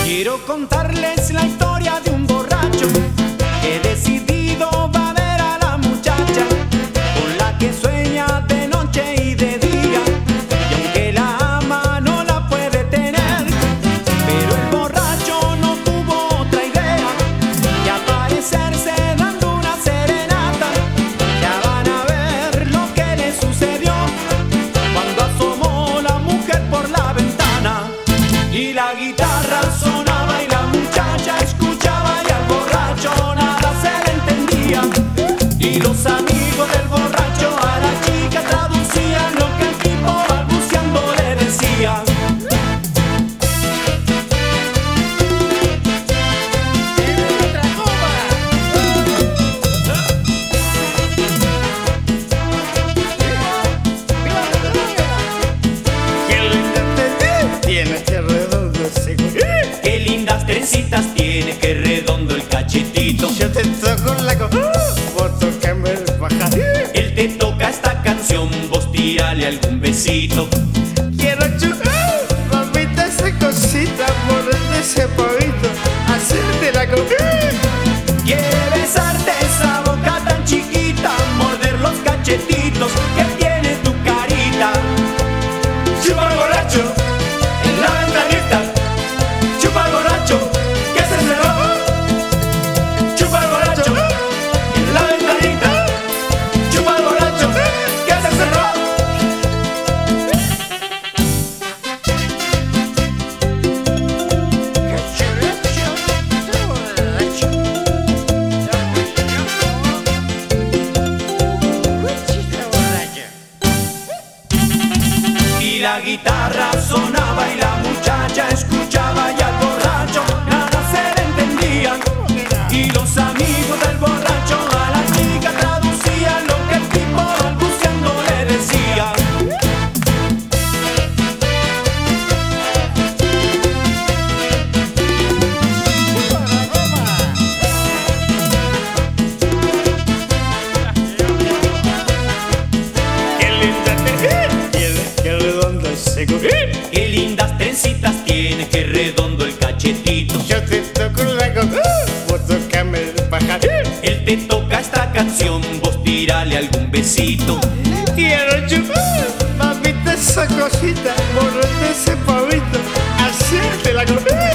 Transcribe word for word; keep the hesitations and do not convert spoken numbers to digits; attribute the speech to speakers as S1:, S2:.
S1: Quiero contarles la historia de un borracho que decidido va a ver a la muchacha con la que sueña de noche y de día, y aunque la ama no la puede tener, pero el borracho no tuvo otra idea que aparecerse dando una serenata. Ya van a ver lo que le sucedió cuando asomó la mujer por la ventana y la guitarra sonaba y la muchacha escuchaba y al borracho nada se le entendía, y los amigos del borracho a la chica traducían lo que el tipo balbuceando le decía. Qué lindas trencitas tiene, qué redondo el cachetito.
S2: Yo te toco la co... vos tocame el bajar.
S1: Él te toca esta canción, vos tírale algún besito.
S2: Quiero chupar, mamita, esa cosita, morderte ese poquito, hacerte la co...
S1: Quiere besarte esa boca tan chiquita, morder los cachetitos que tiene tu carita. Chupa el borracho en la ventanita, chupa el borracho que se cerró. Chupa el borracho en la ventanita, chupa el borracho que se cerró. Y la guitarra sonaba y la muchacha escuchaba y al borracho nada se le entendía, y los amigos del borracho a la chica traducían lo que el tipo balbuceando le decía.
S2: Qué linda te tiene, qué redondo ese co...
S1: Qué lindas trencitas tiene, qué redondo el cachetito.
S2: Yo te toco la co... vos tocame el bajar.
S1: Él te toca esta canción, vos tírale algún besito.
S2: Quiero chupar, mamita, esa cosita, morderte ese pavito, hacerte la co...